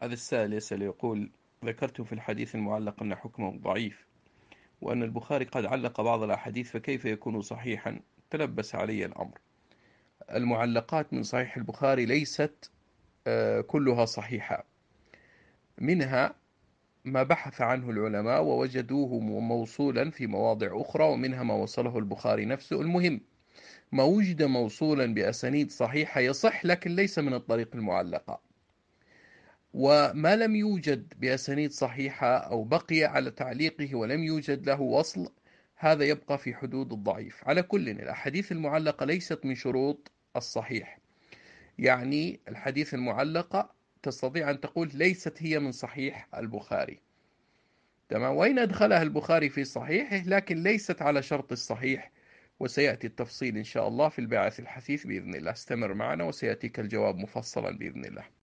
هذا السائل يسأل يقول: ذكرت في الحديث المعلق أن حكمه ضعيف، وأن البخاري قد علق بعض الأحاديث، فكيف يكون صحيحا؟ تلبس علي الأمر. المعلقات من صحيح البخاري ليست كلها صحيحة، منها ما بحث عنه العلماء ووجدوه موصولا في مواضع أخرى، ومنها ما وصله البخاري نفسه. المهم ما وجد موصولا بأسانيد صحيحة يصح، لكن ليس من الطريق المعلقة. وما لم يوجد بأسانيد صحيحة أو بقي على تعليقه ولم يوجد له وصل، هذا يبقى في حدود الضعيف. على كل، الأحاديث المعلقة ليست من شروط الصحيح. يعني الحديث المعلقة تستطيع أن تقول ليست هي من صحيح البخاري، تمام، وإن أدخلها البخاري في صحيحه لكن ليست على شرط الصحيح. وسيأتي التفصيل إن شاء الله في الباعث الحثيث بإذن الله. استمر معنا وسيأتيك الجواب مفصلا بإذن الله.